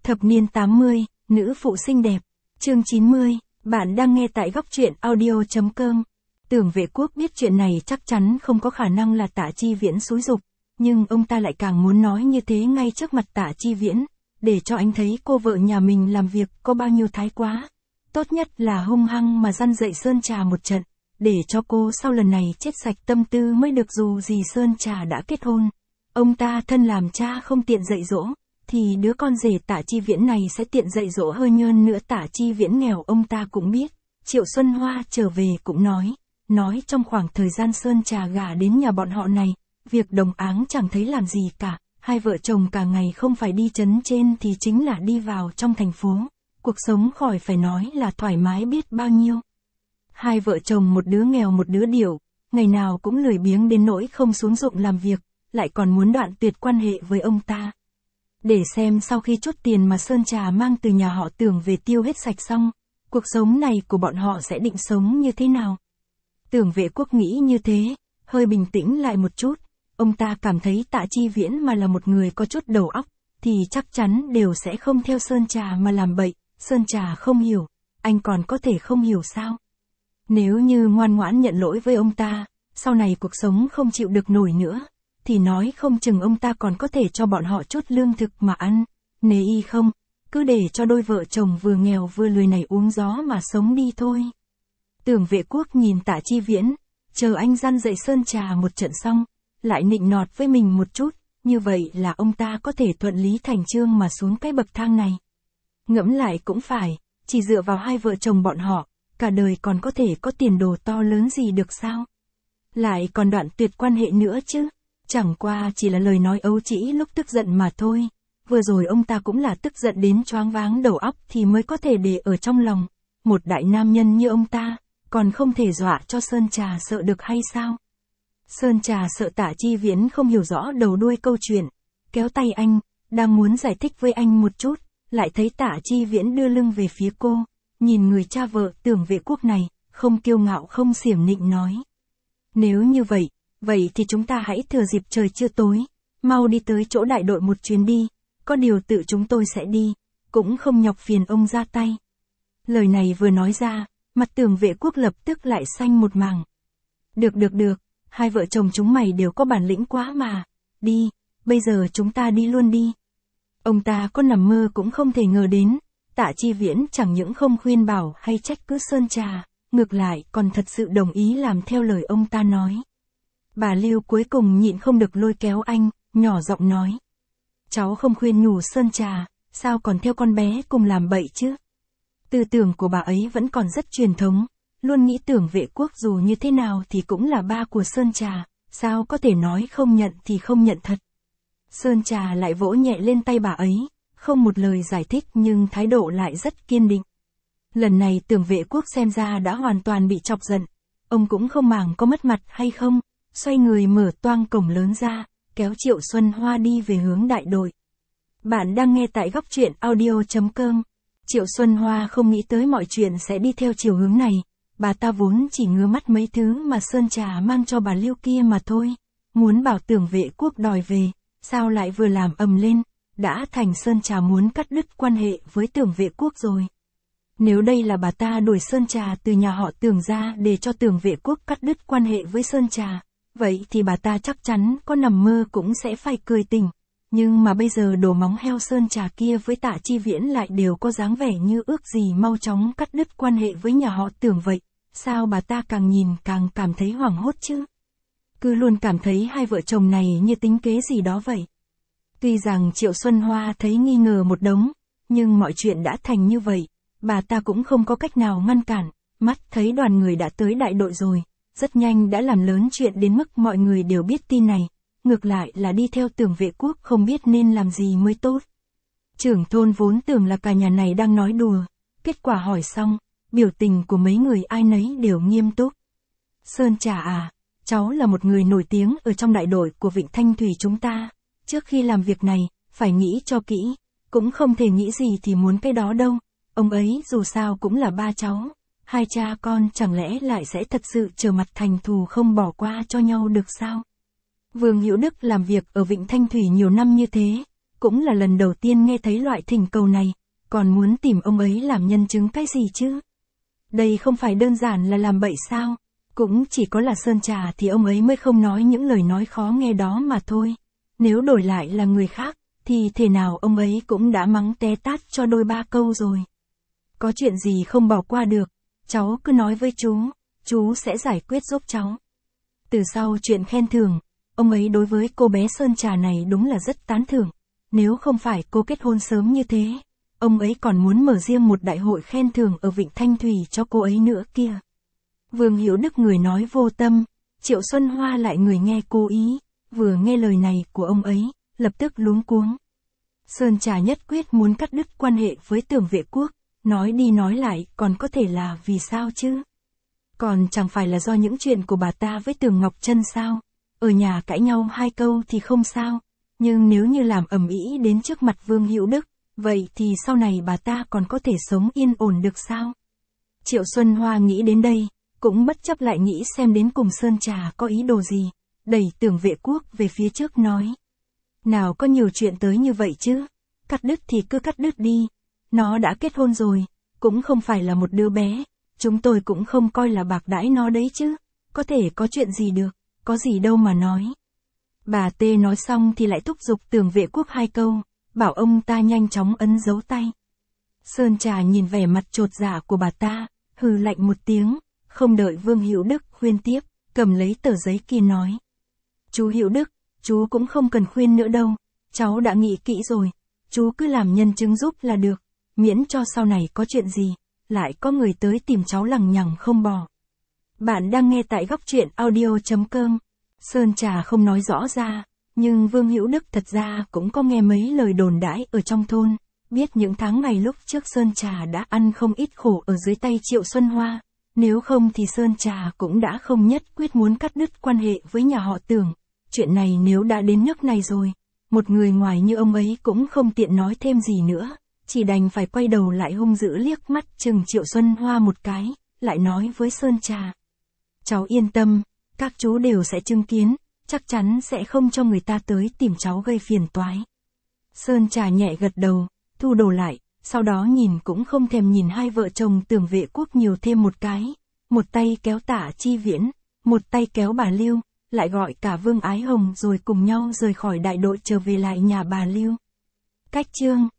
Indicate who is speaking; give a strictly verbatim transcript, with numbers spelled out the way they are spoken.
Speaker 1: Thập niên tám mươi, nữ phụ xinh đẹp. Chương chín mươi, bạn đang nghe tại góc truyện audio chấm com. Tưởng Vệ Quốc biết chuyện này chắc chắn không có khả năng là Tạ Chi Viễn xúi giục, nhưng ông ta lại càng muốn nói như thế ngay trước mặt Tạ Chi Viễn, để cho anh thấy cô vợ nhà mình làm việc có bao nhiêu thái quá. Tốt nhất là hung hăng mà răn dậy Sơn Trà một trận, để cho cô sau lần này chết sạch tâm tư mới được. Dù gì Sơn Trà đã kết hôn, ông ta thân làm cha không tiện dạy dỗ, thì đứa con rể Tạ Chi Viễn này sẽ tiện dạy dỗ hơn nhơn nữa. Tạ Chi Viễn nghèo ông ta cũng biết. Triệu Xuân Hoa trở về cũng nói, nói trong khoảng thời gian Sơn Trà gả đến nhà bọn họ này, việc đồng áng chẳng thấy làm gì cả, hai vợ chồng cả ngày không phải đi trấn trên thì chính là đi vào trong thành phố, cuộc sống khỏi phải nói là thoải mái biết bao nhiêu. Hai vợ chồng một đứa nghèo một đứa điểu, ngày nào cũng lười biếng đến nỗi không xuống ruộng làm việc, lại còn muốn đoạn tuyệt quan hệ với ông ta. Để xem sau khi chốt tiền mà Sơn Trà mang từ nhà họ Tưởng về tiêu hết sạch xong, cuộc sống này của bọn họ sẽ định sống như thế nào. Tưởng Vệ Quốc nghĩ như thế, hơi bình tĩnh lại một chút, ông ta cảm thấy Tạ Chi Viễn mà là một người có chút đầu óc, thì chắc chắn đều sẽ không theo Sơn Trà mà làm bậy. Sơn Trà không hiểu, anh còn có thể không hiểu sao? Nếu như ngoan ngoãn nhận lỗi với ông ta, sau này cuộc sống không chịu được nổi nữa, thì nói không chừng ông ta còn có thể cho bọn họ chút lương thực mà ăn. Nề y không, cứ để cho đôi vợ chồng vừa nghèo vừa lười này uống gió mà sống đi thôi. Tưởng Vệ Quốc nhìn Tạ Chi Viễn, chờ anh răn dậy Sơn Trà một trận xong, lại nịnh nọt với mình một chút, như vậy là ông ta có thể thuận lý thành chương mà xuống cái bậc thang này. Ngẫm lại cũng phải, chỉ dựa vào hai vợ chồng bọn họ, cả đời còn có thể có tiền đồ to lớn gì được sao? Lại còn đoạn tuyệt quan hệ nữa chứ, chẳng qua chỉ là lời nói ấu trĩ lúc tức giận mà thôi. Vừa rồi ông ta cũng là tức giận đến choáng váng đầu óc thì mới có thể để ở trong lòng. Một đại nam nhân như ông ta, còn không thể dọa cho Sơn Trà sợ được hay sao? Sơn Trà sợ Tạ Chi Viễn không hiểu rõ đầu đuôi câu chuyện, kéo tay anh, đang muốn giải thích với anh một chút, lại thấy Tạ Chi Viễn đưa lưng về phía cô, nhìn người cha vợ Tưởng Vệ Quốc này, không kiêu ngạo không xiểm nịnh nói. Nếu như vậy, vậy thì chúng ta hãy thừa dịp trời chưa tối, mau đi tới chỗ đại đội một chuyến đi, có điều tự chúng tôi sẽ đi, cũng không nhọc phiền ông ra tay. Lời này vừa nói ra, mặt Tưởng Vệ Quốc lập tức lại xanh một mảng. Được được được, hai vợ chồng chúng mày đều có bản lĩnh quá mà, đi, bây giờ chúng ta đi luôn đi. Ông ta có nằm mơ cũng không thể ngờ đến, Tạ Chi Viễn chẳng những không khuyên bảo hay trách cứ Sơn Trà, ngược lại còn thật sự đồng ý làm theo lời ông ta nói. Bà Lưu cuối cùng nhịn không được lôi kéo anh, nhỏ giọng nói. Cháu không khuyên nhủ Sơn Trà, sao còn theo con bé cùng làm bậy chứ? Tư tưởng của bà ấy vẫn còn rất truyền thống, luôn nghĩ Tưởng Vệ Quốc dù như thế nào thì cũng là ba của Sơn Trà, sao có thể nói không nhận thì không nhận thật. Sơn Trà lại vỗ nhẹ lên tay bà ấy, không một lời giải thích nhưng thái độ lại rất kiên định. Lần này Tưởng Vệ Quốc xem ra đã hoàn toàn bị chọc giận, ông cũng không màng có mất mặt hay không, xoay người mở toang cổng lớn ra, kéo Triệu Xuân Hoa đi về hướng đại đội. Bạn đang nghe tại góc truyện audio chấm com. Triệu Xuân Hoa không nghĩ tới mọi chuyện sẽ đi theo chiều hướng này, bà ta vốn chỉ ngứa mắt mấy thứ mà Sơn Trà mang cho bà Lưu kia mà thôi, muốn bảo Tưởng Vệ Quốc đòi về, sao lại vừa làm ầm lên, đã thành Sơn Trà muốn cắt đứt quan hệ với Tưởng Vệ Quốc rồi. Nếu đây là bà ta đuổi Sơn Trà từ nhà họ Tưởng ra để cho Tưởng Vệ Quốc cắt đứt quan hệ với Sơn Trà, vậy thì bà ta chắc chắn có nằm mơ cũng sẽ phải cười tỉnh. Nhưng mà bây giờ đồ móng heo Sơn Trà kia với Tạ Chi Viễn lại đều có dáng vẻ như ước gì mau chóng cắt đứt quan hệ với nhà họ Tưởng vậy, sao bà ta càng nhìn càng cảm thấy hoảng hốt chứ? Cứ luôn cảm thấy hai vợ chồng này như tính kế gì đó vậy. Tuy rằng Triệu Xuân Hoa thấy nghi ngờ một đống, nhưng mọi chuyện đã thành như vậy, bà ta cũng không có cách nào ngăn cản, mắt thấy đoàn người đã tới đại đội rồi, rất nhanh đã làm lớn chuyện đến mức mọi người đều biết tin này. Ngược lại là đi theo Tưởng Vệ Quốc không biết nên làm gì mới tốt. Trưởng thôn vốn tưởng là cả nhà này đang nói đùa, kết quả hỏi xong, biểu tình của mấy người ai nấy đều nghiêm túc. Sơn Trà à, cháu là một người nổi tiếng ở trong đại đội của Vịnh Thanh Thủy chúng ta, trước khi làm việc này, phải nghĩ cho kỹ, cũng không thể nghĩ gì thì muốn cái đó đâu, ông ấy dù sao cũng là ba cháu, hai cha con chẳng lẽ lại sẽ thật sự trở mặt thành thù không bỏ qua cho nhau được sao? Vương Hữu Đức làm việc ở Vịnh Thanh Thủy nhiều năm như thế, cũng là lần đầu tiên nghe thấy loại thỉnh cầu này, còn muốn tìm ông ấy làm nhân chứng cái gì chứ? Đây không phải đơn giản là làm bậy sao? Cũng chỉ có là Sơn Trà thì ông ấy mới không nói những lời nói khó nghe đó mà thôi. Nếu đổi lại là người khác, thì thể nào ông ấy cũng đã mắng té tát cho đôi ba câu rồi. Có chuyện gì không bỏ qua được, cháu cứ nói với chú, chú sẽ giải quyết giúp cháu. Từ sau chuyện khen thưởng, ông ấy đối với cô bé Sơn Trà này đúng là rất tán thưởng. Nếu không phải cô kết hôn sớm như thế, ông ấy còn muốn mở riêng một đại hội khen thưởng ở Vịnh Thanh Thủy cho cô ấy nữa kia. Vương Hữu Đức người nói vô tâm, Triệu Xuân Hoa lại người nghe cố ý, vừa nghe lời này của ông ấy, lập tức luống cuống. Sơn Trà nhất quyết muốn cắt đứt quan hệ với Tưởng Vệ Quốc, nói đi nói lại còn có thể là vì sao chứ? Còn chẳng phải là do những chuyện của bà ta với Tưởng Ngọc Trân sao? Ở nhà cãi nhau hai câu thì không sao, nhưng nếu như làm ầm ĩ đến trước mặt Vương Hữu Đức, vậy thì sau này bà ta còn có thể sống yên ổn được sao? Triệu Xuân Hoa nghĩ đến đây, cũng bất chấp lại nghĩ xem đến cùng Sơn Trà có ý đồ gì, đẩy Tưởng Vệ Quốc về phía trước nói. Nào có nhiều chuyện tới như vậy chứ, cắt đứt thì cứ cắt đứt đi, nó đã kết hôn rồi, cũng không phải là một đứa bé, chúng tôi cũng không coi là bạc đãi nó đấy chứ, có thể có chuyện gì được, có gì đâu mà nói. Bà Tê nói xong thì lại thúc giục Tưởng Vệ Quốc hai câu, bảo ông ta nhanh chóng ấn dấu tay. Sơn Trà nhìn vẻ mặt chột dạ của bà ta, hừ lạnh một tiếng, không đợi Vương Hữu Đức khuyên tiếp, cầm lấy tờ giấy kia nói. Chú Hữu Đức, chú cũng không cần khuyên nữa đâu, cháu đã nghĩ kỹ rồi, chú cứ làm nhân chứng giúp là được, miễn cho sau này có chuyện gì, lại có người tới tìm cháu lằng nhằng không bỏ. Bạn đang nghe tại góc truyện audio chấm com. Sơn Trà không nói rõ ra, nhưng Vương Hữu Đức thật ra cũng có nghe mấy lời đồn đãi ở trong thôn, biết những tháng ngày lúc trước Sơn Trà đã ăn không ít khổ ở dưới tay Triệu Xuân Hoa, nếu không thì Sơn Trà cũng đã không nhất quyết muốn cắt đứt quan hệ với nhà họ Tưởng. Chuyện này nếu đã đến nước này rồi, một người ngoài như ông ấy cũng không tiện nói thêm gì nữa, chỉ đành phải quay đầu lại hung dữ liếc mắt chừng Triệu Xuân Hoa một cái, lại nói với Sơn Trà. Cháu yên tâm, các chú đều sẽ chứng kiến, chắc chắn sẽ không cho người ta tới tìm cháu gây phiền toái. Sơn Trà nhẹ gật đầu, thu đồ lại, sau đó nhìn cũng không thèm nhìn hai vợ chồng Tưởng Vệ Quốc nhiều thêm một cái, một tay kéo Tạ Chi Viễn, một tay kéo bà Lưu, lại gọi cả Vương Ái Hồng rồi cùng nhau rời khỏi đại đội trở về lại nhà bà Lưu. Cách chương